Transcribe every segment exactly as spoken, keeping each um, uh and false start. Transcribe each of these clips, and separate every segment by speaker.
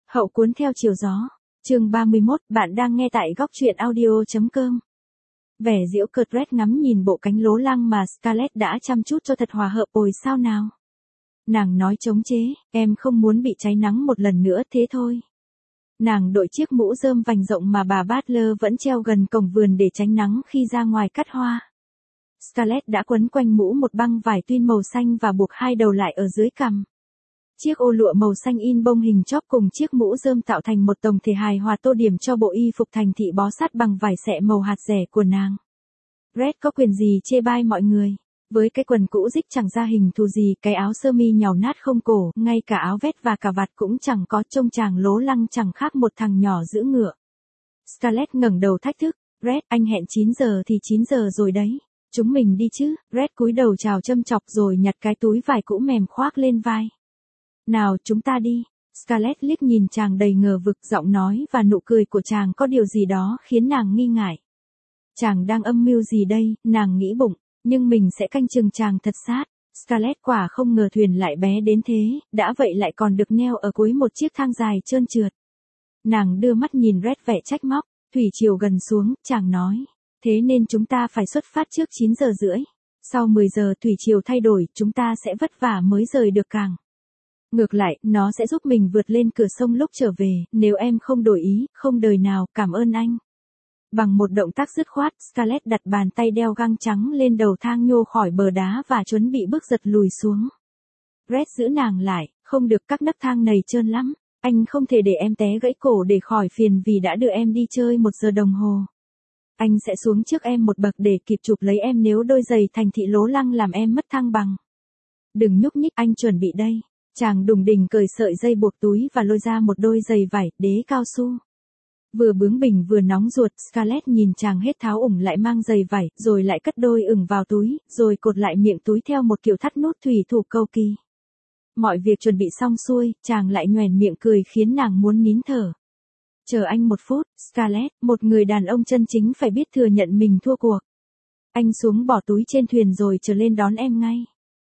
Speaker 1: Hậu cuốn theo chiều gió. Chương ba mươi mốt, bạn đang nghe tại góc truyện audio chấm com. Vẻ giễu cợt Red ngắm nhìn bộ cánh lố lăng mà Scarlett đã chăm chút cho thật hòa hợp ồi sao nào. Nàng nói chống chế, em không muốn bị cháy nắng một lần nữa thế thôi. Nàng đội chiếc mũ rơm vành rộng mà bà Butler vẫn treo gần cổng vườn để tránh nắng khi ra ngoài cắt hoa. Scarlett đã quấn quanh mũ một băng vải tuyên màu xanh và buộc hai đầu lại ở dưới cằm. Chiếc ô lụa màu xanh in bông hình chóp cùng chiếc mũ rơm tạo thành một tổng thể hài hòa tô điểm cho bộ y phục thành thị bó sát bằng vải xẻ màu hạt rẻ của nàng. Red có quyền gì chê bai mọi người. Với cái quần cũ rích chẳng ra hình thù gì, cái áo sơ mi nhàu nát không cổ, ngay cả áo vest và cà vạt cũng chẳng có, trông chàng lố lăng chẳng khác một thằng nhỏ giữ ngựa. Scarlett ngẩng đầu thách thức, Red, anh hẹn chín giờ thì chín giờ rồi đấy. Chúng mình đi chứ. Red cúi đầu chào châm chọc rồi nhặt cái túi vải cũ mềm khoác lên vai. Nào chúng ta đi. Scarlett liếc nhìn chàng đầy ngờ vực, giọng nói và nụ cười của chàng có điều gì đó khiến nàng nghi ngại. Chàng đang âm mưu gì đây, nàng nghĩ bụng, nhưng mình sẽ canh chừng chàng thật sát. Scarlett quả không ngờ thuyền lại bé đến thế, đã vậy lại còn được neo ở cuối một chiếc thang dài trơn trượt. Nàng đưa mắt nhìn Red vẻ trách móc, thủy triều gần xuống, chàng nói. Thế nên chúng ta phải xuất phát trước chín giờ rưỡi. Sau mười giờ thủy triều thay đổi, chúng ta sẽ vất vả mới rời được cảng. Ngược lại, nó sẽ giúp mình vượt lên cửa sông lúc trở về, nếu em không đổi ý, không đời nào, cảm ơn anh. Bằng một động tác dứt khoát, Scarlett đặt bàn tay đeo găng trắng lên đầu thang nhô khỏi bờ đá và chuẩn bị bước giật lùi xuống. Red giữ nàng lại, không được, các nấc thang này trơn lắm, anh không thể để em té gãy cổ để khỏi phiền vì đã đưa em đi chơi một giờ đồng hồ. Anh sẽ xuống trước em một bậc để kịp chụp lấy em nếu đôi giày thành thị lố lăng làm em mất thăng bằng. Đừng nhúc nhích, anh chuẩn bị đây. Chàng đùng đỉnh cởi sợi dây buộc túi và lôi ra một đôi giày vải, đế cao su. Vừa bướng bỉnh vừa nóng ruột, Scarlett nhìn chàng hết tháo ủng lại mang giày vải, rồi lại cất đôi ửng vào túi, rồi cột lại miệng túi theo một kiểu thắt nút thủy thủ cầu kỳ. Mọi việc chuẩn bị xong xuôi, chàng lại nhoẻn miệng cười khiến nàng muốn nín thở. Chờ anh một phút, Scarlett, một người đàn ông chân chính phải biết thừa nhận mình thua cuộc. Anh xuống bỏ túi trên thuyền rồi trở lên đón em ngay.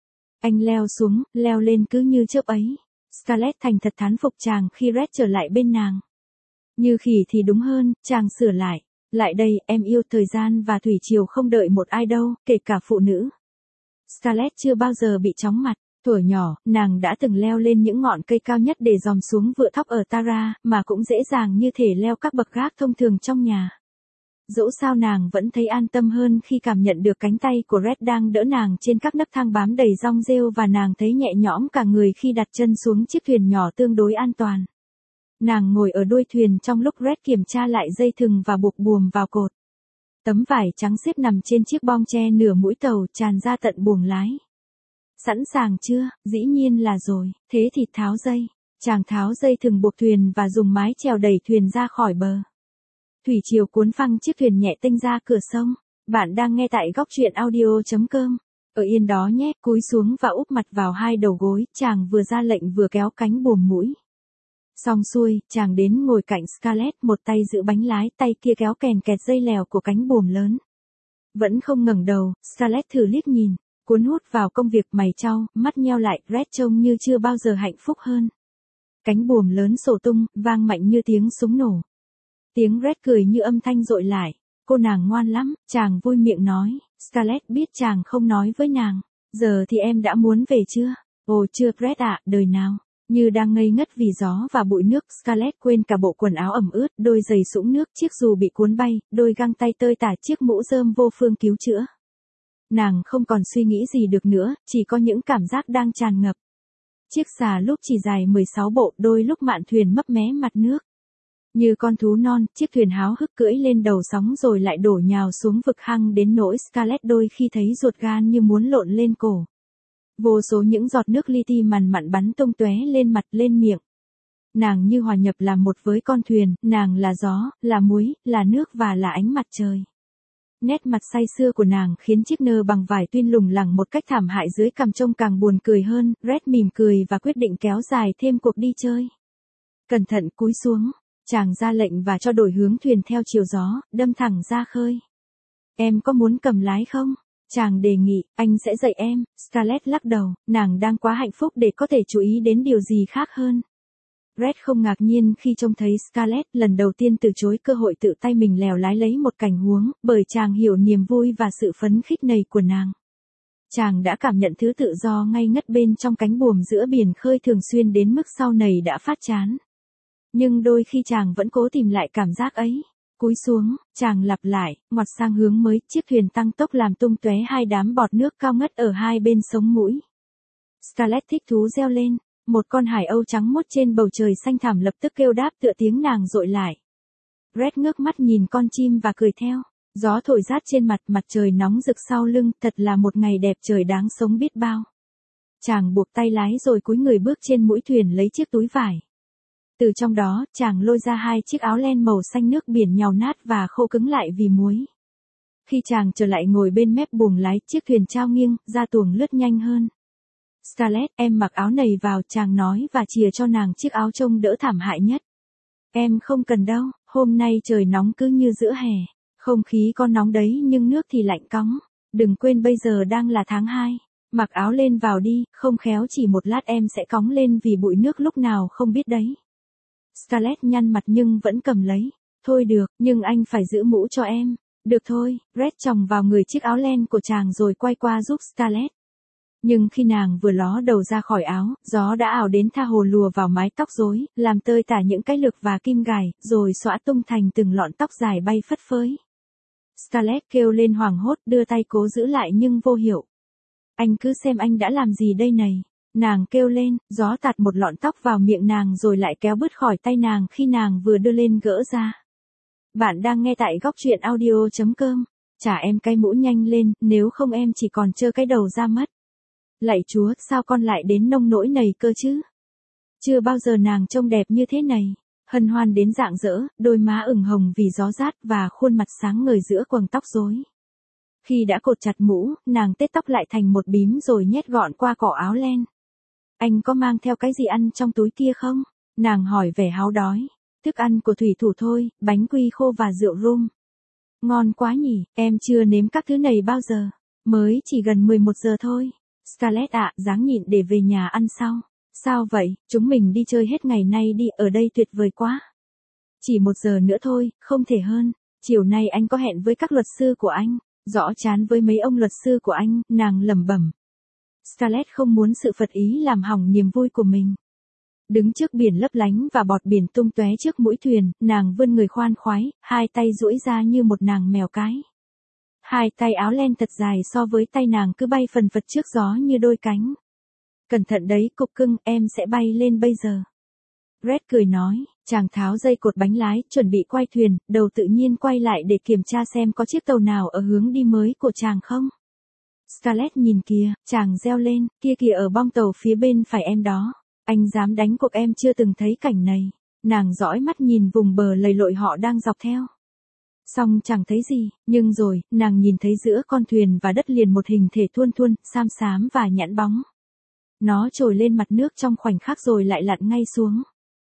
Speaker 1: Anh leo xuống, leo lên cứ như chớp ấy. Scarlett thành thật thán phục chàng khi Red trở lại bên nàng. Như khỉ thì đúng hơn, chàng sửa lại. Lại đây, em yêu thời gian và thủy triều không đợi một ai đâu, kể cả phụ nữ. Scarlett chưa bao giờ bị chóng mặt. Thuở nhỏ, nàng đã từng leo lên những ngọn cây cao nhất để dòm xuống vựa thóc ở Tara, mà cũng dễ dàng như thể leo các bậc gác thông thường trong nhà. Dẫu sao nàng vẫn thấy an tâm hơn khi cảm nhận được cánh tay của Red đang đỡ nàng trên các nấc thang bám đầy rong rêu và nàng thấy nhẹ nhõm cả người khi đặt chân xuống chiếc thuyền nhỏ tương đối an toàn. Nàng ngồi ở đuôi thuyền trong lúc Red kiểm tra lại dây thừng và buộc buồm vào cột. Tấm vải trắng xếp nằm trên chiếc bong tre nửa mũi tàu tràn ra tận buồng lái. Sẵn sàng chưa? Dĩ nhiên là rồi, thế thì tháo dây. Chàng tháo dây thừng buộc thuyền và dùng mái chèo đẩy thuyền ra khỏi bờ. Thủy triều cuốn phăng chiếc thuyền nhẹ tênh ra cửa sông. Bạn đang nghe tại góc truyện audio chấm com. Ở yên đó nhé, cúi xuống và úp mặt vào hai đầu gối, chàng vừa ra lệnh vừa kéo cánh buồm mũi. Xong xuôi, chàng đến ngồi cạnh Scarlett, một tay giữ bánh lái, tay kia kéo kèn kẹt dây lèo của cánh buồm lớn. Vẫn không ngẩng đầu, Scarlett thử liếc nhìn, cuốn hút vào công việc mày chau, mắt nheo lại, Red trông như chưa bao giờ hạnh phúc hơn. Cánh buồm lớn sổ tung, vang mạnh như tiếng súng nổ. Tiếng Red cười như âm thanh dội lại. Cô nàng ngoan lắm, chàng vui miệng nói. Scarlett biết chàng không nói với nàng. Giờ thì em đã muốn về chưa? Ồ chưa Red ạ, đời nào. Như đang ngây ngất vì gió và bụi nước, Scarlett quên cả bộ quần áo ẩm ướt, đôi giày sũng nước, chiếc dù bị cuốn bay, đôi găng tay tơi tả, chiếc mũ rơm vô phương cứu chữa. Nàng không còn suy nghĩ gì được nữa, chỉ có những cảm giác đang tràn ngập. Chiếc xà lúc chỉ dài mười sáu bộ, đôi lúc mạn thuyền mấp mé mặt nước. Như con thú non, chiếc thuyền háo hức cưỡi lên đầu sóng rồi lại đổ nhào xuống vực hăng đến nỗi Scarlett đôi khi thấy ruột gan như muốn lộn lên cổ. Vô số những giọt nước li ti mằn mặn bắn tung tóe lên mặt lên miệng. Nàng như hòa nhập làm một với con thuyền, nàng là gió, là muối, là nước và là ánh mặt trời. Nét mặt say sưa của nàng khiến chiếc nơ bằng vải tuyên lủng lẳng một cách thảm hại dưới cằm trông càng buồn cười hơn. Red mỉm cười và quyết định kéo dài thêm cuộc đi chơi. Cẩn thận cúi xuống, chàng ra lệnh và cho đổi hướng thuyền theo chiều gió, đâm thẳng ra khơi. Em có muốn cầm lái không? Chàng đề nghị, anh sẽ dạy em. Scarlett lắc đầu, nàng đang quá hạnh phúc để có thể chú ý đến điều gì khác hơn. Red không ngạc nhiên khi trông thấy Scarlett lần đầu tiên từ chối cơ hội tự tay mình lèo lái lấy một cảnh huống, bởi chàng hiểu niềm vui và sự phấn khích này của nàng. Chàng đã cảm nhận thứ tự do ngay ngất bên trong cánh buồm giữa biển khơi thường xuyên đến mức sau này đã phát chán. Nhưng đôi khi chàng vẫn cố tìm lại cảm giác ấy. Cúi xuống, chàng lặp lại, ngoặt sang hướng mới, chiếc thuyền tăng tốc làm tung tóe hai đám bọt nước cao ngất ở hai bên sống mũi. Scarlett thích thú reo lên, một con hải âu trắng muốt trên bầu trời xanh thẳm lập tức kêu đáp tựa tiếng nàng dội lại. Red ngước mắt nhìn con chim và cười theo, gió thổi rát trên mặt, mặt trời nóng rực sau lưng, thật là một ngày đẹp trời đáng sống biết bao. Chàng buộc tay lái rồi cúi người bước trên mũi thuyền lấy chiếc túi vải. Từ trong đó, chàng lôi ra hai chiếc áo len màu xanh nước biển nhàu nát và khô cứng lại vì muối. Khi chàng trở lại ngồi bên mép buồng lái, chiếc thuyền trao nghiêng, ra tuồng lướt nhanh hơn. Scarlett, em mặc áo này vào, chàng nói và chìa cho nàng chiếc áo trông đỡ thảm hại nhất. Em không cần đâu, hôm nay trời nóng cứ như giữa hè. Không khí có nóng đấy nhưng nước thì lạnh cóng. Đừng quên bây giờ đang là tháng hai. Mặc áo lên vào đi, không khéo chỉ một lát em sẽ cóng lên vì bụi nước lúc nào không biết đấy. Scarlett nhăn mặt nhưng vẫn cầm lấy. Thôi được, nhưng anh phải giữ mũ cho em. Được thôi, Red chòng vào người chiếc áo len của chàng rồi quay qua giúp Scarlett. Nhưng khi nàng vừa ló đầu ra khỏi áo, gió đã ảo đến tha hồ lùa vào mái tóc rối, làm tơi tả những cái lược và kim gài, rồi xõa tung thành từng lọn tóc dài bay phất phới. Scarlett kêu lên hoảng hốt, đưa tay cố giữ lại nhưng vô hiệu. Anh cứ xem anh đã làm gì đây này. Nàng kêu lên, gió tạt một lọn tóc vào miệng nàng rồi lại kéo bứt khỏi tay nàng khi nàng vừa đưa lên gỡ ra. Bạn đang nghe tại góc truyện audio chấm com. Trả em cái mũ nhanh lên, nếu không em chỉ còn trơ cái đầu ra mất. Lạy Chúa, sao con lại đến nông nỗi này cơ chứ? Chưa bao giờ nàng trông đẹp như thế này. Hân hoan đến rạng rỡ, đôi má ửng hồng vì gió rát và khuôn mặt sáng ngời giữa quầng tóc rối. Khi đã cột chặt mũ, nàng tết tóc lại thành một bím rồi nhét gọn qua cổ áo len. Anh có mang theo cái gì ăn trong túi kia không? Nàng hỏi vẻ háo đói. Thức ăn của thủy thủ thôi, bánh quy khô và rượu rum. Ngon quá nhỉ, em chưa nếm các thứ này bao giờ. Mới chỉ gần mười một giờ thôi. Scarlett ạ, dáng nhịn để về nhà ăn sau. Sao vậy, chúng mình đi chơi hết ngày nay đi, ở đây tuyệt vời quá. Chỉ một giờ nữa thôi, không thể hơn. Chiều nay anh có hẹn với các luật sư của anh. Rõ chán với mấy ông luật sư của anh, nàng lẩm bẩm. Scarlett không muốn sự phật ý làm hỏng niềm vui của mình. Đứng trước biển lấp lánh và bọt biển tung tóe trước mũi thuyền, nàng vươn người khoan khoái, hai tay duỗi ra như một nàng mèo cái. Hai tay áo len thật dài so với tay nàng cứ bay phần phật trước gió như đôi cánh. Cẩn thận đấy, cục cưng, em sẽ bay lên bây giờ. Red cười nói, chàng tháo dây cột bánh lái, chuẩn bị quay thuyền, đầu tự nhiên quay lại để kiểm tra xem có chiếc tàu nào ở hướng đi mới của chàng không. Scarlett nhìn kìa, chàng reo lên, kia kìa ở bong tàu phía bên phải em đó. Anh dám đánh cuộc em chưa từng thấy cảnh này. Nàng dõi mắt nhìn vùng bờ lầy lội họ đang dọc theo. Xong chẳng thấy gì, nhưng rồi, nàng nhìn thấy giữa con thuyền và đất liền một hình thể thuôn thuôn, xám xám và nhẵn bóng. Nó trồi lên mặt nước trong khoảnh khắc rồi lại lặn ngay xuống.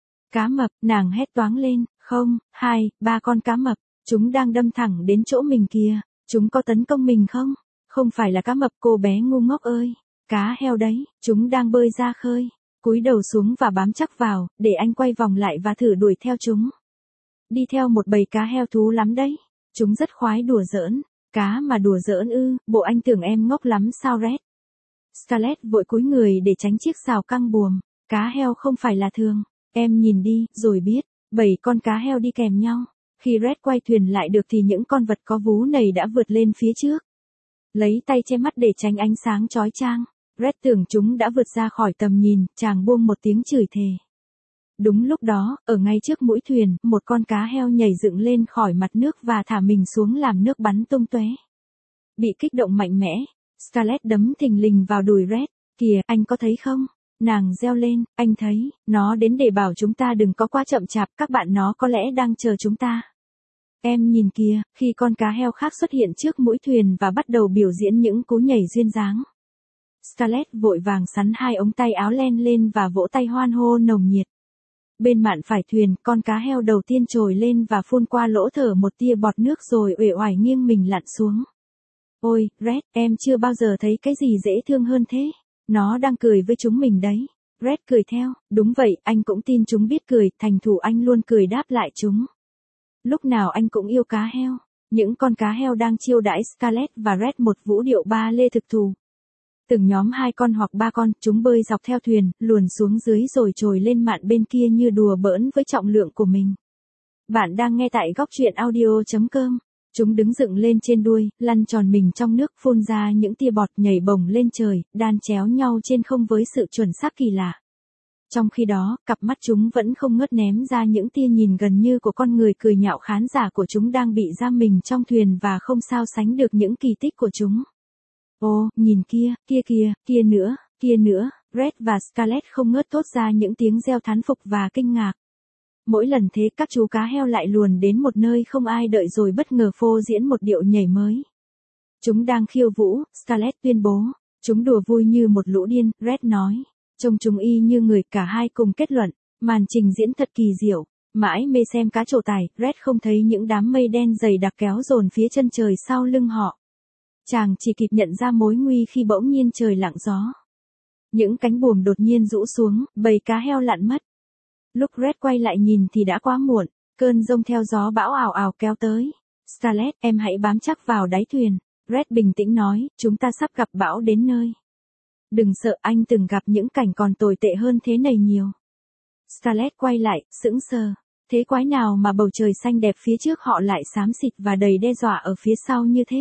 Speaker 1: Cá mập, nàng hét toáng lên, không, hai, ba con cá mập, chúng đang đâm thẳng đến chỗ mình kìa, chúng có tấn công mình không? Không phải là cá mập cô bé ngu ngốc ơi, cá heo đấy, chúng đang bơi ra khơi. Cúi đầu xuống và bám chắc vào, để anh quay vòng lại và thử đuổi theo chúng. Đi theo một bầy cá heo thú lắm đấy, chúng rất khoái đùa giỡn, cá mà đùa giỡn ư, bộ anh tưởng em ngốc lắm sao Red? Scarlett vội cúi người để tránh chiếc sào căng buồm, cá heo không phải là thường, em nhìn đi, rồi biết, bảy con cá heo đi kèm nhau. Khi Red quay thuyền lại được thì những con vật có vú này đã vượt lên phía trước. Lấy tay che mắt để tránh ánh sáng chói chang. Red tưởng chúng đã vượt ra khỏi tầm nhìn, chàng buông một tiếng chửi thề. Đúng lúc đó, ở ngay trước mũi thuyền, một con cá heo nhảy dựng lên khỏi mặt nước và thả mình xuống làm nước bắn tung tóe. Bị kích động mạnh mẽ, Scarlett đấm thình lình vào đùi Red. Kìa, anh có thấy không? Nàng reo lên, anh thấy, nó đến để bảo chúng ta đừng có quá chậm chạp, các bạn nó có lẽ đang chờ chúng ta. Em nhìn kìa, khi con cá heo khác xuất hiện trước mũi thuyền và bắt đầu biểu diễn những cú nhảy duyên dáng. Scarlett vội vàng sắn hai ống tay áo len lên và vỗ tay hoan hô nồng nhiệt. Bên mạn phải thuyền, con cá heo đầu tiên trồi lên và phun qua lỗ thở một tia bọt nước rồi uể oải nghiêng mình lặn xuống. Ôi, Red, em chưa bao giờ thấy cái gì dễ thương hơn thế. Nó đang cười với chúng mình đấy. Red cười theo, đúng vậy, anh cũng tin chúng biết cười, thành thủ anh luôn cười đáp lại chúng. Lúc nào anh cũng yêu cá heo. Những con cá heo đang chiêu đãi Scarlett và Red một vũ điệu ba lê thực thù. Từng nhóm hai con hoặc ba con, chúng bơi dọc theo thuyền, luồn xuống dưới rồi trồi lên mạn bên kia như đùa bỡn với trọng lượng của mình. Bạn đang nghe tại góc truyện audio chấm com. Chúng đứng dựng lên trên đuôi, lăn tròn mình trong nước, phun ra những tia bọt, nhảy bổng lên trời, đan chéo nhau trên không với sự chuẩn xác kỳ lạ. Trong khi đó, cặp mắt chúng vẫn không ngớt ném ra những tia nhìn gần như của con người, cười nhạo khán giả của chúng đang bị giam mình trong thuyền và không sao sánh được những kỳ tích của chúng. Ô, nhìn kia, kia kìa, kia nữa, kia nữa, Red và Scarlett không ngớt thốt ra những tiếng reo thán phục và kinh ngạc. Mỗi lần thế các chú cá heo lại luồn đến một nơi không ai đợi rồi bất ngờ phô diễn một điệu nhảy mới. Chúng đang khiêu vũ, Scarlett tuyên bố. Chúng đùa vui như một lũ điên, Red nói. Trông chúng y như người, cả hai cùng kết luận. Màn trình diễn thật kỳ diệu. Mãi mê xem cá trổ tài, Red không thấy những đám mây đen dày đặc kéo dồn phía chân trời sau lưng họ. Chàng chỉ kịp nhận ra mối nguy khi bỗng nhiên trời lặng gió. Những cánh buồm đột nhiên rũ xuống, bầy cá heo lặn mất. Lúc Red quay lại nhìn thì đã quá muộn, cơn giông theo gió bão ào ào kéo tới. Scarlett, em hãy bám chắc vào đáy thuyền. Red bình tĩnh nói, chúng ta sắp gặp bão đến nơi. Đừng sợ, anh từng gặp những cảnh còn tồi tệ hơn thế này nhiều. Scarlett quay lại, sững sờ. Thế quái nào mà bầu trời xanh đẹp phía trước họ lại xám xịt và đầy đe dọa ở phía sau như thế?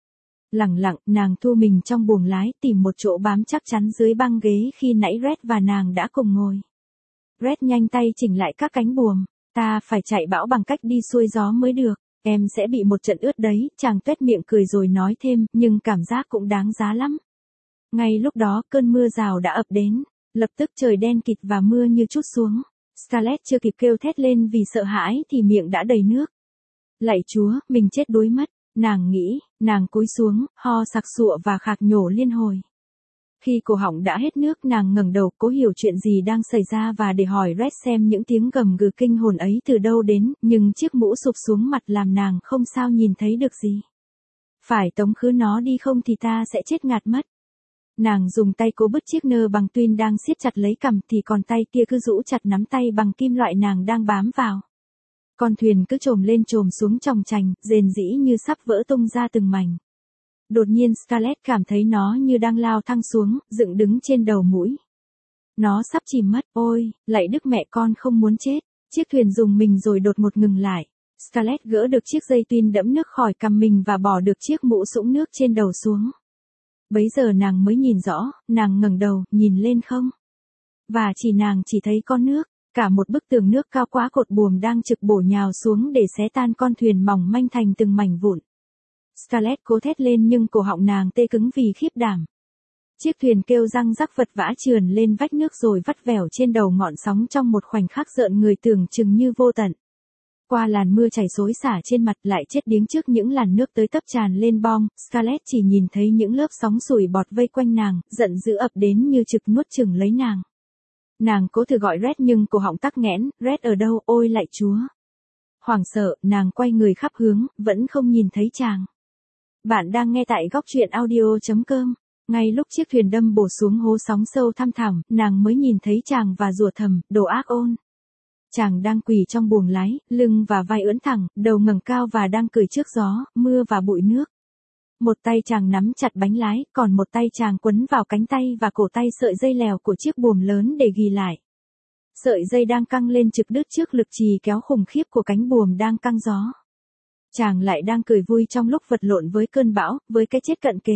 Speaker 1: Lẳng lặng, nàng thu mình trong buồng lái, tìm một chỗ bám chắc chắn dưới băng ghế khi nãy Red và nàng đã cùng ngồi. Red nhanh tay chỉnh lại các cánh buồm. Ta phải chạy bão bằng cách đi xuôi gió mới được. Em sẽ bị một trận ướt đấy, chàng tuét miệng cười rồi nói thêm, nhưng cảm giác cũng đáng giá lắm. Ngay lúc đó, cơn mưa rào đã ập đến. Lập tức trời đen kịt và mưa như trút xuống. Scarlett chưa kịp kêu thét lên vì sợ hãi thì miệng đã đầy nước. Lạy Chúa, mình chết đuối mất. Nàng nghĩ, nàng cúi xuống, ho sặc sụa và khạc nhổ liên hồi. Khi cổ họng đã hết nước, nàng ngẩng đầu cố hiểu chuyện gì đang xảy ra và để hỏi Red xem những tiếng gầm gừ kinh hồn ấy từ đâu đến, nhưng chiếc mũ sụp xuống mặt làm nàng không sao nhìn thấy được gì. Phải tống khứ nó đi không thì ta sẽ chết ngạt mất. Nàng dùng tay cố bứt chiếc nơ bằng tuyên đang siết chặt lấy cằm thì còn tay kia cứ rũ chặt nắm tay bằng kim loại nàng đang bám vào. Con thuyền cứ trồm lên trồm xuống chòng chành, rền rĩ như sắp vỡ tung ra từng mảnh. Đột nhiên Scarlett cảm thấy nó như đang lao thăng xuống, dựng đứng trên đầu mũi. Nó sắp chìm mất, ôi, lạy Đức mẹ con không muốn chết. Chiếc thuyền rùng mình rồi đột ngột ngừng lại. Scarlett gỡ được chiếc dây tuyên đẫm nước khỏi cằm mình và bỏ được chiếc mũ sũng nước trên đầu xuống. Bấy giờ nàng mới nhìn rõ, nàng ngẩng đầu, nhìn lên không. Và chỉ nàng chỉ thấy con nước, cả một bức tường nước cao quá cột buồm đang trực bổ nhào xuống để xé tan con thuyền mỏng manh thành từng mảnh vụn. Scarlett cố thét lên nhưng cổ họng nàng tê cứng vì khiếp đảm. Chiếc thuyền kêu răng rắc vật vã trườn lên vách nước rồi vắt vẻo trên đầu ngọn sóng trong một khoảnh khắc rợn người tưởng chừng như vô tận. Qua làn mưa chảy xối xả trên mặt lại chết điếng trước những làn nước tới tấp tràn lên bong, Scarlett chỉ nhìn thấy những lớp sóng sủi bọt vây quanh nàng, giận dữ ập đến như trực nuốt chửng lấy nàng. Nàng cố thử gọi Red nhưng cổ họng tắc nghẽn, Red ở đâu, ôi lạy Chúa. Hoảng sợ, nàng quay người khắp hướng, vẫn không nhìn thấy chàng. Bạn đang nghe tại góc truyện audio chấm com. Ngay lúc chiếc thuyền đâm bổ xuống hố sóng sâu thăm thẳm, nàng mới nhìn thấy chàng và rủa thầm, đồ ác ôn. Chàng đang quỳ trong buồng lái, lưng và vai ưỡn thẳng, đầu ngẩng cao và đang cười trước gió, mưa và bụi nước. Một tay chàng nắm chặt bánh lái, còn một tay chàng quấn vào cánh tay và cổ tay sợi dây lèo của chiếc buồm lớn để ghi lại. Sợi dây đang căng lên trực đứt trước lực trì kéo khủng khiếp của cánh buồm đang căng gió. Chàng lại đang cười vui trong lúc vật lộn với cơn bão, với cái chết cận kề.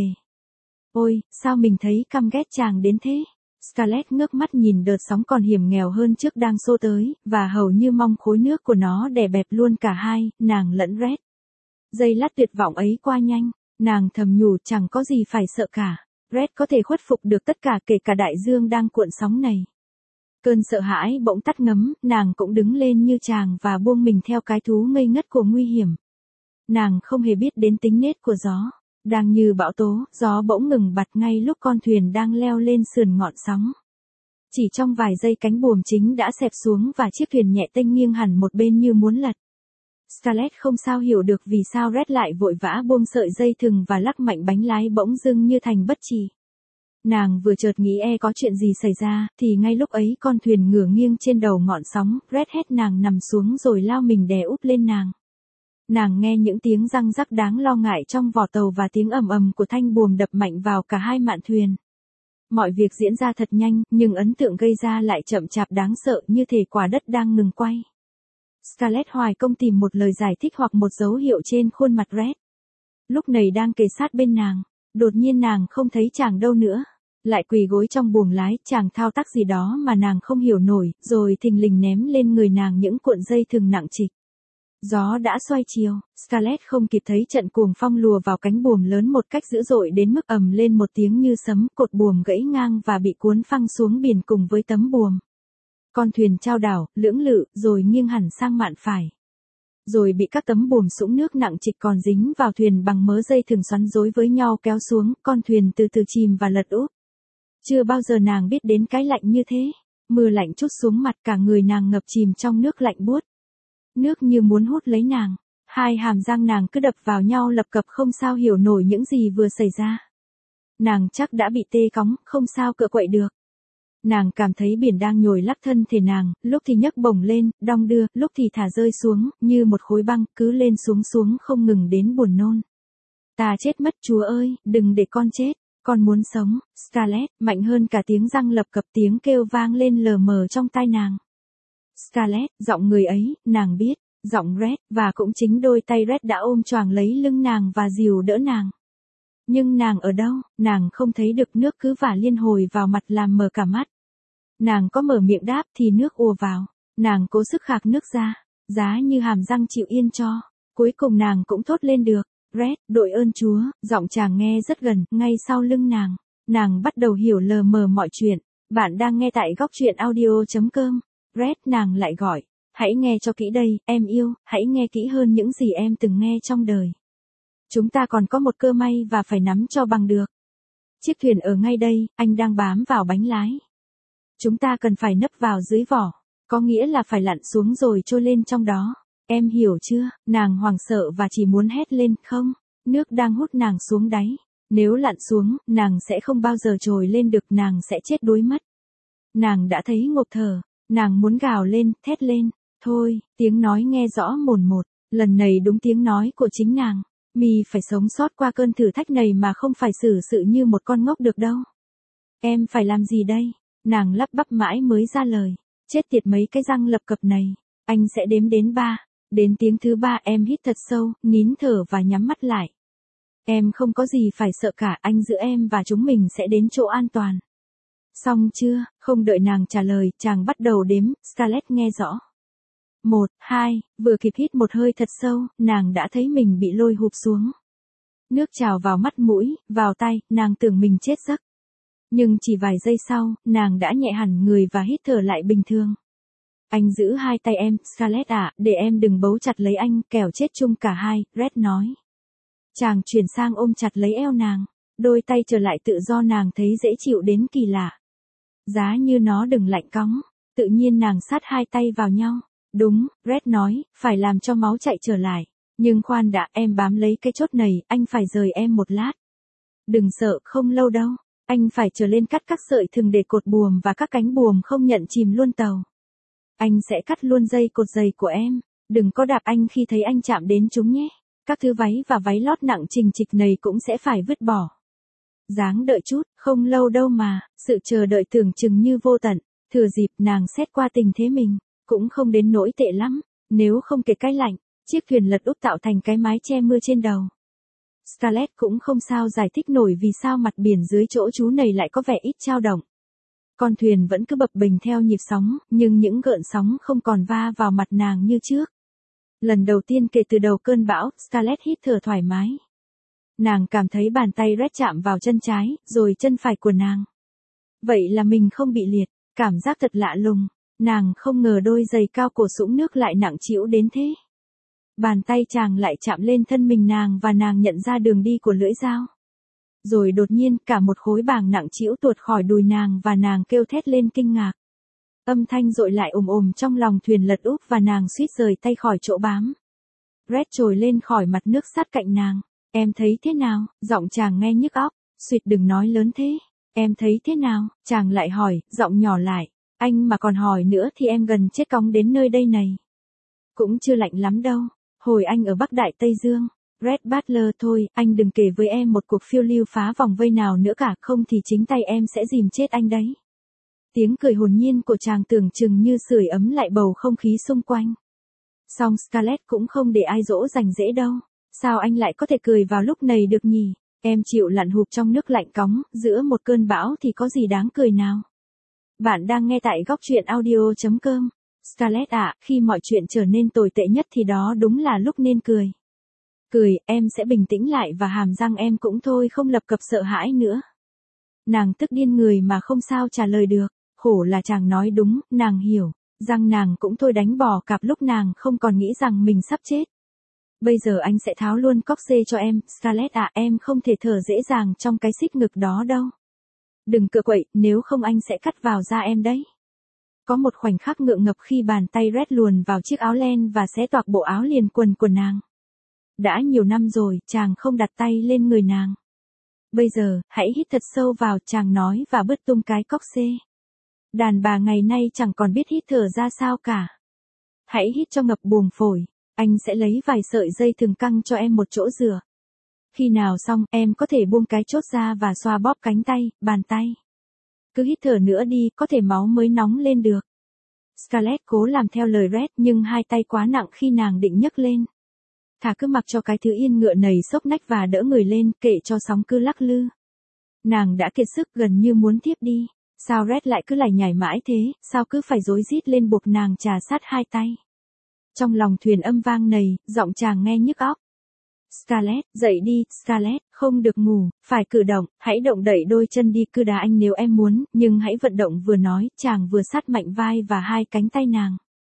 Speaker 1: Ôi, sao mình thấy căm ghét chàng đến thế? Scarlett ngước mắt nhìn đợt sóng còn hiểm nghèo hơn trước đang xô tới, và hầu như mong khối nước của nó đè bẹp luôn cả hai, nàng lẫn Red. Giây lát tuyệt vọng ấy qua nhanh, nàng thầm nhủ chẳng có gì phải sợ cả. Red có thể khuất phục được tất cả kể cả đại dương đang cuộn sóng này. Cơn sợ hãi bỗng tắt ngấm, nàng cũng đứng lên như chàng và buông mình theo cái thú ngây ngất của nguy hiểm. Nàng không hề biết đến tính nết của gió. Đang như bão tố, gió bỗng ngừng bặt ngay lúc con thuyền đang leo lên sườn ngọn sóng. Chỉ trong vài giây cánh buồm chính đã xẹp xuống và chiếc thuyền nhẹ tênh nghiêng hẳn một bên như muốn lật. Scarlett không sao hiểu được vì sao Red lại vội vã buông sợi dây thừng và lắc mạnh bánh lái bỗng dưng như thành bất trì. Nàng vừa chợt nghĩ e có chuyện gì xảy ra, thì ngay lúc ấy con thuyền ngửa nghiêng trên đầu ngọn sóng, Red hét nàng nằm xuống rồi lao mình đè úp lên nàng. Nàng nghe những tiếng răng rắc đáng lo ngại trong vỏ tàu và tiếng ầm ầm của thanh buồm đập mạnh vào cả hai mạn thuyền. Mọi việc diễn ra thật nhanh, nhưng ấn tượng gây ra lại chậm chạp đáng sợ như thể quả đất đang ngừng quay. Scarlett hoài công tìm một lời giải thích hoặc một dấu hiệu trên khuôn mặt Red. Lúc này đang kề sát bên nàng, đột nhiên nàng không thấy chàng đâu nữa. Lại quỳ gối trong buồng lái, chàng thao tác gì đó mà nàng không hiểu nổi, rồi thình lình ném lên người nàng những cuộn dây thừng nặng trịch. Gió đã xoay chiều, Scarlett không kịp thấy trận cuồng phong lùa vào cánh buồm lớn một cách dữ dội đến mức ầm lên một tiếng như sấm, cột buồm gãy ngang và bị cuốn phăng xuống biển cùng với tấm buồm. Con thuyền chao đảo, lưỡng lự, rồi nghiêng hẳn sang mạn phải. Rồi bị các tấm buồm sũng nước nặng trịch còn dính vào thuyền bằng mớ dây thừng xoắn rối với nhau kéo xuống, con thuyền từ từ chìm và lật úp. Chưa bao giờ nàng biết đến cái lạnh như thế, mưa lạnh trút xuống mặt, cả người nàng ngập chìm trong nước lạnh buốt. Nước như muốn hút lấy nàng, hai hàm răng nàng cứ đập vào nhau lập cập không sao hiểu nổi những gì vừa xảy ra. Nàng chắc đã bị tê cóng, không sao cựa quậy được. Nàng cảm thấy biển đang nhồi lắc thân thể nàng, lúc thì nhấc bổng lên, đong đưa, lúc thì thả rơi xuống, như một khối băng, cứ lên xuống xuống không ngừng đến buồn nôn. Ta chết mất, Chúa ơi, đừng để con chết, con muốn sống. Scarlett, mạnh hơn cả tiếng răng lập cập, tiếng kêu vang lên lờ mờ trong tai nàng. Scarlett, giọng người ấy, nàng biết, giọng Red, và cũng chính đôi tay Red đã ôm choàng lấy lưng nàng và dìu đỡ nàng. Nhưng nàng ở đâu, nàng không thấy được, nước cứ vả liên hồi vào mặt làm mờ cả mắt. Nàng có mở miệng đáp thì nước ùa vào, nàng cố sức khạc nước ra, giá như hàm răng chịu yên cho. Cuối cùng nàng cũng thốt lên được, Red, đội ơn Chúa, giọng chàng nghe rất gần, ngay sau lưng nàng. Nàng bắt đầu hiểu lờ mờ mọi chuyện. Bạn đang nghe tại góc truyện audio chấm com. Red, nàng lại gọi, hãy nghe cho kỹ đây, em yêu, hãy nghe kỹ hơn những gì em từng nghe trong đời. Chúng ta còn có một cơ may và phải nắm cho bằng được. Chiếc thuyền ở ngay đây, anh đang bám vào bánh lái. Chúng ta cần phải nấp vào dưới vỏ, có nghĩa là phải lặn xuống rồi trôi lên trong đó. Em hiểu chưa? Nàng hoảng sợ và chỉ muốn hét lên, không, nước đang hút nàng xuống đáy. Nếu lặn xuống, nàng sẽ không bao giờ trồi lên được, nàng sẽ chết đuối mất. Nàng đã thấy ngộp thở, nàng muốn gào lên, thét lên. Thôi, tiếng nói nghe rõ mồn một, lần này đúng tiếng nói của chính nàng. Mi phải sống sót qua cơn thử thách này mà không phải xử sự như một con ngốc được đâu. Em phải làm gì đây? Nàng lắp bắp mãi mới ra lời. Chết tiệt mấy cái răng lập cập này. Anh sẽ đếm đến ba. Đến tiếng thứ ba em hít thật sâu, nín thở và nhắm mắt lại. Em không có gì phải sợ cả, anh giữ em và chúng mình sẽ đến chỗ an toàn. Xong chưa? Không đợi nàng trả lời, chàng bắt đầu đếm. Scarlett nghe rõ. Một, hai, vừa kịp hít một hơi thật sâu, nàng đã thấy mình bị lôi hụp xuống. Nước trào vào mắt mũi, vào tay, nàng tưởng mình chết giấc. Nhưng chỉ vài giây sau, nàng đã nhẹ hẳn người và hít thở lại bình thường. Anh giữ hai tay em, Scarlett ạ, để em đừng bấu chặt lấy anh, kẻo chết chung cả hai, Red nói. Chàng chuyển sang ôm chặt lấy eo nàng, đôi tay trở lại tự do, nàng thấy dễ chịu đến kỳ lạ. Giá như nó đừng lạnh cóng, tự nhiên nàng sát hai tay vào nhau. Đúng, Red nói, phải làm cho máu chạy trở lại. Nhưng khoan đã, em bám lấy cái chốt này, anh phải rời em một lát. Đừng sợ, không lâu đâu. Anh phải trở lên cắt các sợi thừng để cột buồm và các cánh buồm không nhận chìm luôn tàu. Anh sẽ cắt luôn dây cột giày của em. Đừng có đạp anh khi thấy anh chạm đến chúng nhé. Các thứ váy và váy lót nặng trình trịch này cũng sẽ phải vứt bỏ. Dáng đợi chút, không lâu đâu mà, sự chờ đợi tưởng chừng như vô tận. Thừa dịp nàng xét qua tình thế mình, cũng không đến nỗi tệ lắm, nếu không kể cái lạnh, chiếc thuyền lật úp tạo thành cái mái che mưa trên đầu. Scarlett cũng không sao giải thích nổi vì sao mặt biển dưới chỗ chú này lại có vẻ ít dao động. Con thuyền vẫn cứ bập bềnh theo nhịp sóng, nhưng những gợn sóng không còn va vào mặt nàng như trước. Lần đầu tiên kể từ đầu cơn bão, Scarlett hít thở thoải mái. Nàng cảm thấy bàn tay Red chạm vào chân trái, rồi chân phải của nàng. Vậy là mình không bị liệt, cảm giác thật lạ lùng. Nàng không ngờ đôi giày cao cổ sũng nước lại nặng trĩu đến thế. Bàn tay chàng lại chạm lên thân mình nàng và nàng nhận ra đường đi của lưỡi dao. Rồi đột nhiên cả một khối bàng nặng trĩu tuột khỏi đùi nàng và nàng kêu thét lên kinh ngạc. Âm thanh dội lại ồm ồm trong lòng thuyền lật úp và nàng suýt rời tay khỏi chỗ bám. Red trồi lên khỏi mặt nước sát cạnh nàng. Em thấy thế nào? Giọng chàng nghe nhức óc. Suýt đừng nói lớn thế. Em thấy thế nào? Chàng lại hỏi, giọng nhỏ lại. Anh mà còn hỏi nữa thì em gần chết cóng đến nơi đây này. Cũng chưa lạnh lắm đâu. Hồi anh ở Bắc Đại Tây Dương. Red Butler thôi, anh đừng kể với em một cuộc phiêu lưu phá vòng vây nào nữa cả, không thì chính tay em sẽ dìm chết anh đấy. Tiếng cười hồn nhiên của chàng tưởng chừng như sưởi ấm lại bầu không khí xung quanh. Song Scarlett cũng không để ai dỗ dành dễ đâu. Sao anh lại có thể cười vào lúc này được nhỉ? Em chịu lặn hụp trong nước lạnh cóng, giữa một cơn bão thì có gì đáng cười nào? Bạn đang nghe tại góc truyện audio chấm com. Scarlett ạ, khi mọi chuyện trở nên tồi tệ nhất thì đó đúng là lúc nên cười. Cười, em sẽ bình tĩnh lại và hàm răng em cũng thôi không lập cập sợ hãi nữa. Nàng tức điên người mà không sao trả lời được. Khổ là chàng nói đúng, nàng hiểu. Răng nàng cũng thôi đánh bỏ cặp lúc nàng không còn nghĩ rằng mình sắp chết. Bây giờ anh sẽ tháo luôn cóc xê cho em, Scarlett ạ, em không thể thở dễ dàng trong cái xích ngực đó đâu. Đừng cựa quậy, nếu không anh sẽ cắt vào da em đấy. Có một khoảnh khắc ngượng ngập khi bàn tay Red luồn vào chiếc áo len và xé toạc bộ áo liền quần của nàng. Đã nhiều năm rồi, chàng không đặt tay lên người nàng. Bây giờ, hãy hít thật sâu vào, chàng nói và bứt tung cái cóc xê. Đàn bà ngày nay chẳng còn biết hít thở ra sao cả. Hãy hít cho ngập buồng phổi, anh sẽ lấy vài sợi dây thừng căng cho em một chỗ rửa. Khi nào xong, em có thể buông cái chốt ra và xoa bóp cánh tay, bàn tay. Cứ hít thở nữa đi, có thể máu mới nóng lên được. Scarlett cố làm theo lời Red nhưng hai tay quá nặng khi nàng định nhấc lên. Thà cứ mặc cho cái thứ yên ngựa nầy xốc nách và đỡ người lên, kệ cho sóng cứ lắc lư. Nàng đã kiệt sức gần như muốn tiếp đi. Sao Red lại cứ lải nhải mãi thế, sao cứ phải rối rít lên buộc nàng trà sát hai tay. Trong lòng thuyền âm vang nầy, giọng chàng nghe nhức óc. Scarlett, dậy đi, Scarlett, không được ngủ, phải cử động, hãy động đẩy đôi chân đi, cứ đá anh nếu em muốn, nhưng hãy vận động. Vừa nói, chàng vừa sát mạnh vai và hai cánh tay nàng.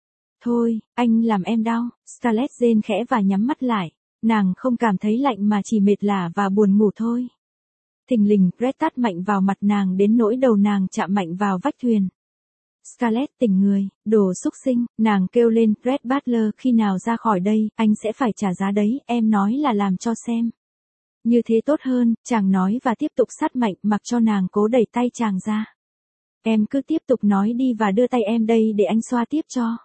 Speaker 1: Thôi, anh làm em đau, Scarlett rên khẽ và nhắm mắt lại. Nàng không cảm thấy lạnh mà chỉ mệt lả và buồn ngủ thôi. Thình lình, Red tát mạnh vào mặt nàng đến nỗi đầu nàng chạm mạnh vào vách thuyền. Scarlett tỉnh người, đồ xúc sinh, nàng kêu lên, Red Butler, khi nào ra khỏi đây, anh sẽ phải trả giá đấy, em nói là làm cho xem. Như thế tốt hơn, chàng nói và tiếp tục sát mạnh, mặc cho nàng cố đẩy tay chàng ra. Em cứ tiếp tục nói đi và đưa tay em đây để anh xoa tiếp cho.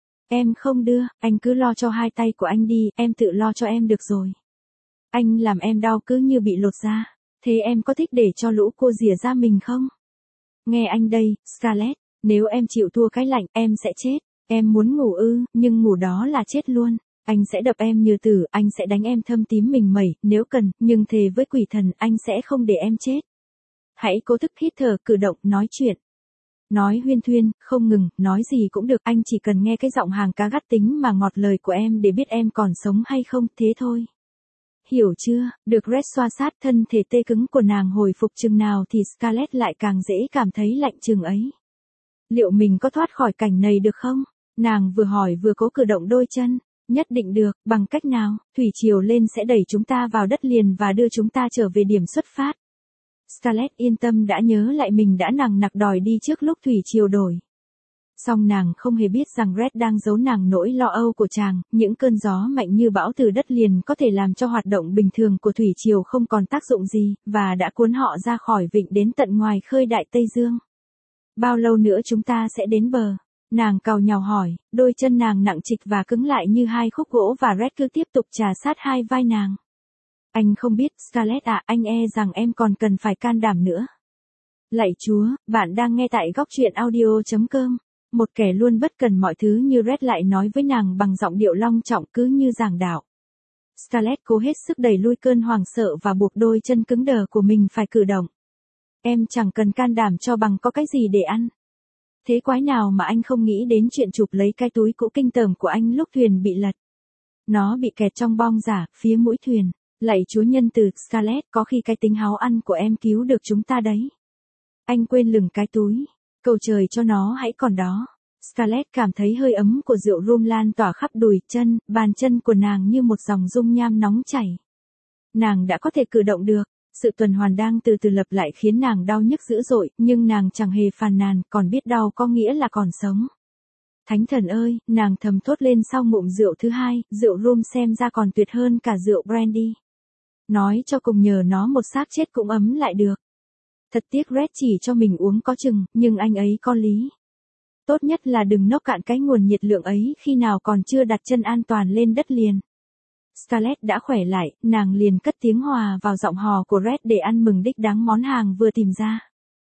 Speaker 1: Em không đưa, anh cứ lo cho hai tay của anh đi, em tự lo cho em được rồi. Anh làm em đau cứ như bị lột da. Thế em có thích để cho lũ cô rỉa ra mình không? Nghe anh đây, Scarlett, nếu em chịu thua cái lạnh, em sẽ chết. Em muốn ngủ ư, nhưng ngủ đó là chết luôn. Anh sẽ đập em như tử, anh sẽ đánh em thâm tím mình mẩy, nếu cần, nhưng thề với quỷ thần, anh sẽ không để em chết. Hãy cố thức hít thở, cử động, nói chuyện. Nói huyên thuyên, không ngừng, nói gì cũng được, anh chỉ cần nghe cái giọng hàng cá gắt tính mà ngọt lời của em để biết em còn sống hay không, thế thôi. Hiểu chưa, được Red xoa sát thân thể tê cứng của nàng hồi phục chừng nào thì Scarlett lại càng dễ cảm thấy lạnh chừng ấy. Liệu mình có thoát khỏi cảnh này được không? Nàng vừa hỏi vừa cố cử động đôi chân. Nhất định được, bằng cách nào? Thủy triều lên sẽ đẩy chúng ta vào đất liền và đưa chúng ta trở về điểm xuất phát. Scarlett yên tâm đã nhớ lại mình đã nằng nặc đòi đi trước lúc thủy triều đổi. Song nàng không hề biết rằng Red đang giấu nàng nỗi lo âu của chàng, những cơn gió mạnh như bão từ đất liền có thể làm cho hoạt động bình thường của thủy triều không còn tác dụng gì, và đã cuốn họ ra khỏi vịnh đến tận ngoài khơi Đại Tây Dương. Bao lâu nữa chúng ta sẽ đến bờ? Nàng càu nhàu hỏi, đôi chân nàng nặng trịch và cứng lại như hai khúc gỗ và Red cứ tiếp tục trà sát hai vai nàng. Anh không biết, Scarlett ạ, anh e rằng em còn cần phải can đảm nữa. Lạy Chúa, bạn đang nghe tại góc truyện audio chấm com. Một kẻ luôn bất cần mọi thứ như Red lại nói với nàng bằng giọng điệu long trọng cứ như giảng đạo. Scarlett cố hết sức đẩy lui cơn hoảng sợ và buộc đôi chân cứng đờ của mình phải cử động. Em chẳng cần can đảm cho bằng có cái gì để ăn. Thế quái nào mà anh không nghĩ đến chuyện chụp lấy cái túi cũ kinh tởm của anh lúc thuyền bị lật. Nó bị kẹt trong bong giả, phía mũi thuyền. Lạy Chúa nhân từ, Scarlett, có khi cái tính háo ăn của em cứu được chúng ta đấy. Anh quên lửng cái túi. Cầu trời cho nó hãy còn đó. Scarlett cảm thấy hơi ấm của rượu rum lan tỏa khắp đùi, chân, bàn chân của nàng như một dòng dung nham nóng chảy. Nàng đã có thể cử động được. Sự tuần hoàn đang từ từ lập lại khiến nàng đau nhức dữ dội, nhưng nàng chẳng hề phàn nàn, còn biết đau có nghĩa là còn sống. Thánh thần ơi, nàng thầm thốt lên sau ngụm rượu thứ hai, rượu rum xem ra còn tuyệt hơn cả rượu brandy. Nói cho cùng nhờ nó một xác chết cũng ấm lại được. Thật tiếc Red chỉ cho mình uống có chừng, nhưng anh ấy có lý. Tốt nhất là đừng nốc cạn cái nguồn nhiệt lượng ấy khi nào còn chưa đặt chân an toàn lên đất liền. Scarlett đã khỏe lại, nàng liền cất tiếng hòa vào giọng hò của Red để ăn mừng đích đáng món hàng vừa tìm ra.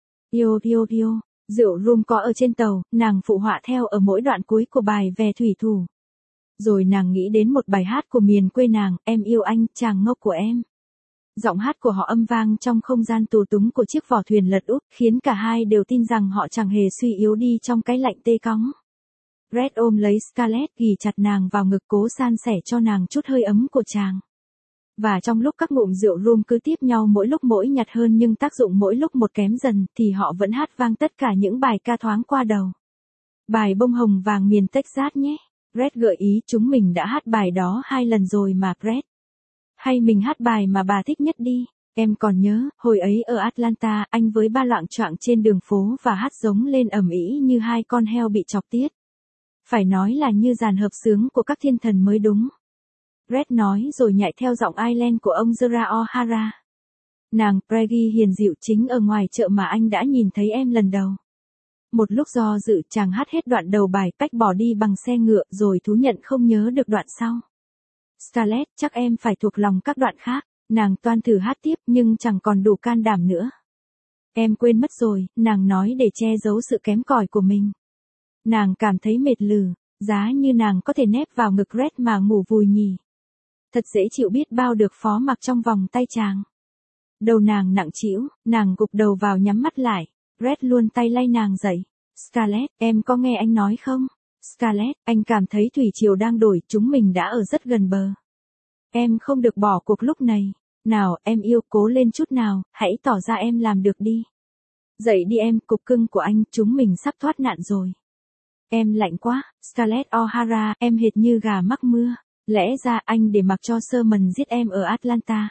Speaker 1: Yo yo yo, rượu rum có ở trên tàu, nàng phụ họa theo ở mỗi đoạn cuối của bài về thủy thủ. Rồi nàng nghĩ đến một bài hát của miền quê nàng, em yêu anh, chàng ngốc của em. Giọng hát của họ âm vang trong không gian tù túng của chiếc vỏ thuyền lật úp, khiến cả hai đều tin rằng họ chẳng hề suy yếu đi trong cái lạnh tê cóng. Red ôm lấy Scarlett, ghì chặt nàng vào ngực cố san sẻ cho nàng chút hơi ấm của chàng. Và trong lúc các ngụm rượu rum cứ tiếp nhau mỗi lúc mỗi nhạt hơn nhưng tác dụng mỗi lúc một kém dần, thì họ vẫn hát vang tất cả những bài ca thoáng qua đầu. Bài bông hồng vàng miền Texas nhé. Red gợi ý chúng mình đã hát bài đó hai lần rồi mà Red. Hay mình hát bài mà bà thích nhất đi. Em còn nhớ, hồi ấy ở Atlanta, anh với ba loạng choạng trên đường phố và hát giống lên ầm ĩ như hai con heo bị chọc tiết. Phải nói là như dàn hợp xướng của các thiên thần mới đúng. Red nói rồi nhảy theo giọng Ireland của ông Zora O'Hara. Nàng, Peggy hiền dịu chính ở ngoài chợ mà anh đã nhìn thấy em lần đầu. Một lúc do dự chàng hát hết đoạn đầu bài Peck bỏ đi bằng xe ngựa rồi thú nhận không nhớ được đoạn sau. Scarlett, chắc em phải thuộc lòng các đoạn khác. Nàng toan thử hát tiếp nhưng chẳng còn đủ can đảm nữa. Em quên mất rồi, nàng nói để che giấu sự kém cỏi của mình. Nàng cảm thấy mệt lử, giá như nàng có thể nép vào ngực Red mà ngủ vùi nhỉ. Thật dễ chịu biết bao được phó mặc trong vòng tay chàng. Đầu nàng nặng trĩu, nàng gục đầu vào nhắm mắt lại. Red luôn tay lay nàng dậy. Scarlett, em có nghe anh nói không? Scarlett, anh cảm thấy thủy triều đang đổi, chúng mình đã ở rất gần bờ. Em không được bỏ cuộc lúc này. Nào, em yêu, cố lên chút nào, hãy tỏ ra em làm được đi. Dậy đi em, cục cưng của anh, chúng mình sắp thoát nạn rồi. Em lạnh quá, Scarlett O'Hara, em hệt như gà mắc mưa. Lẽ ra anh để mặc cho Sherman giết em ở Atlanta.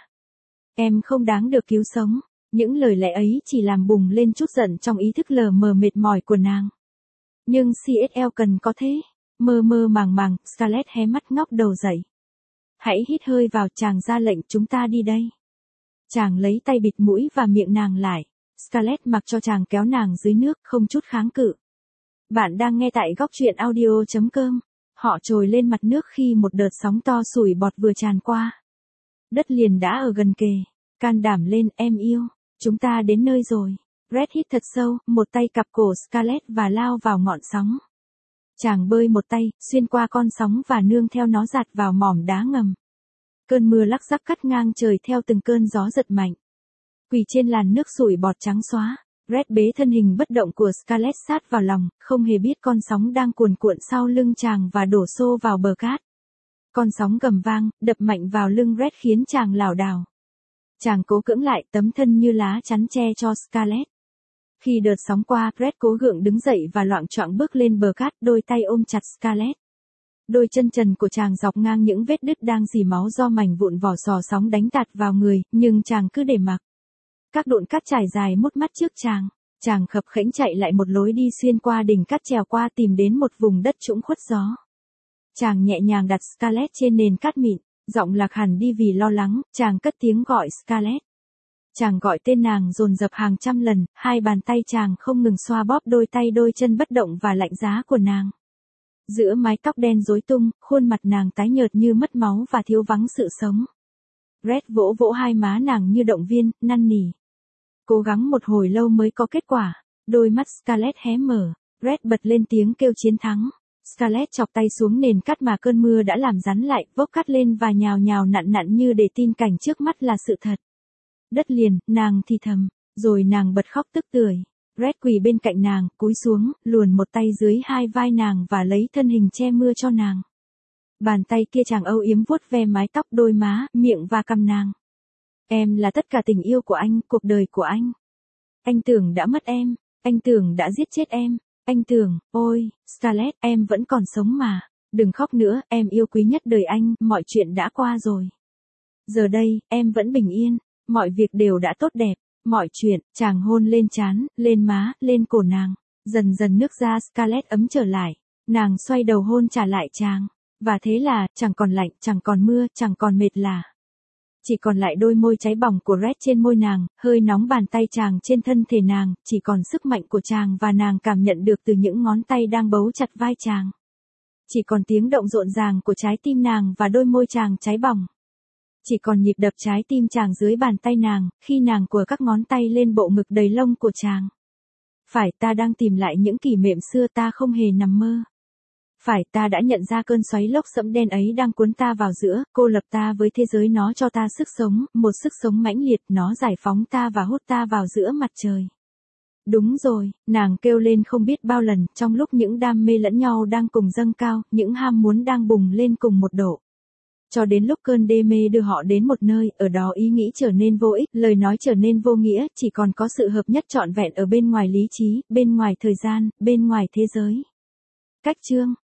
Speaker 1: Em không đáng được cứu sống. Những lời lẽ ấy chỉ làm bùng lên chút giận trong ý thức lờ mờ mệt mỏi của nàng. Nhưng xê ét lờ cần có thế. Mơ mơ màng màng, Scarlett hé mắt ngóc đầu dậy. Hãy hít hơi vào, chàng ra lệnh, chúng ta đi đây. Chàng lấy tay bịt mũi và miệng nàng lại. Scarlett mặc cho chàng kéo nàng dưới nước, không chút kháng cự. Bạn đang nghe tại góc truyện audio chấm com. Họ trồi lên mặt nước khi một đợt sóng to sủi bọt vừa tràn qua. Đất liền đã ở gần kề. Can đảm lên, em yêu. Chúng ta đến nơi rồi. Red hít thật sâu, một tay cặp cổ Scarlett và lao vào ngọn sóng. Chàng bơi một tay, xuyên qua con sóng và nương theo nó giạt vào mỏm đá ngầm. Cơn mưa lắc rắc cắt ngang trời theo từng cơn gió giật mạnh. Quỳ trên làn nước sủi bọt trắng xóa, Red bế thân hình bất động của Scarlett sát vào lòng, không hề biết con sóng đang cuồn cuộn sau lưng chàng và đổ xô vào bờ cát. Con sóng gầm vang, đập mạnh vào lưng Red khiến chàng lảo đảo. Chàng cố cưỡng lại, tấm thân như lá chắn che cho Scarlett. Khi đợt sóng qua, Red cố gượng đứng dậy và loạng choạng bước lên bờ cát, đôi tay ôm chặt Scarlett. Đôi chân trần của chàng dọc ngang những vết đứt đang rỉ máu do mảnh vụn vỏ sò sóng đánh tạt vào người, nhưng chàng cứ để mặc. Các đụn cát trải dài mút mắt trước chàng, chàng khập khễnh chạy lại một lối đi xuyên qua đỉnh cát trèo qua tìm đến một vùng đất trũng khuất gió. Chàng nhẹ nhàng đặt Scarlett trên nền cát mịn, giọng lạc hẳn đi vì lo lắng, chàng cất tiếng gọi Scarlett. Chàng gọi tên nàng dồn dập hàng trăm lần, hai bàn tay chàng không ngừng xoa bóp đôi tay đôi chân bất động và lạnh giá của nàng. Giữa mái tóc đen rối tung, khuôn mặt nàng tái nhợt như mất máu và thiếu vắng sự sống. Red vỗ vỗ hai má nàng như động viên, năn nỉ. Cố gắng một hồi lâu mới có kết quả. Đôi mắt Scarlett hé mở, Red bật lên tiếng kêu chiến thắng. Scarlett chọc tay xuống nền cát mà cơn mưa đã làm rắn lại, vốc cát lên và nhào nhào nặn nặn như để tin cảnh trước mắt là sự thật. Đất liền, nàng thì thầm, rồi nàng bật khóc tức tưởi. Red quỳ bên cạnh nàng, cúi xuống, luồn một tay dưới hai vai nàng và lấy thân hình che mưa cho nàng. Bàn tay kia chàng âu yếm vuốt ve mái tóc, đôi má, miệng và cằm nàng. Em là tất cả tình yêu của anh, cuộc đời của anh. Anh tưởng đã mất em, anh tưởng đã giết chết em, anh tưởng, ôi, Scarlett, em vẫn còn sống mà. Đừng khóc nữa, em yêu quý nhất đời anh, mọi chuyện đã qua rồi. Giờ đây, em vẫn bình yên, mọi việc đều đã tốt đẹp. Mọi chuyện, chàng hôn lên trán, lên má, lên cổ nàng. Dần dần nước da Scarlett ấm trở lại. Nàng xoay đầu hôn trả lại chàng. Và thế là, chẳng còn lạnh, chẳng còn mưa, chẳng còn mệt lả. Chỉ còn lại đôi môi cháy bỏng của Red trên môi nàng, hơi nóng bàn tay chàng trên thân thể nàng, chỉ còn sức mạnh của chàng và nàng cảm nhận được từ những ngón tay đang bấu chặt vai chàng. Chỉ còn tiếng động rộn ràng của trái tim nàng và đôi môi chàng cháy bỏng. Chỉ còn nhịp đập trái tim chàng dưới bàn tay nàng, khi nàng của các ngón tay lên bộ ngực đầy lông của chàng. Phải, ta đang tìm lại những kỷ niệm xưa, ta không hề nằm mơ. Phải, ta đã nhận ra cơn xoáy lốc sẫm đen ấy đang cuốn ta vào giữa, cô lập ta với thế giới, nó cho ta sức sống, một sức sống mãnh liệt, nó giải phóng ta và hút ta vào giữa mặt trời. Đúng rồi, nàng kêu lên không biết bao lần, trong lúc những đam mê lẫn nhau đang cùng dâng cao, những ham muốn đang bùng lên cùng một độ. Cho đến lúc cơn đê mê đưa họ đến một nơi, ở đó ý nghĩ trở nên vô ích, lời nói trở nên vô nghĩa, chỉ còn có sự hợp nhất trọn vẹn ở bên ngoài lý trí, bên ngoài thời gian, bên ngoài thế giới. Cách chương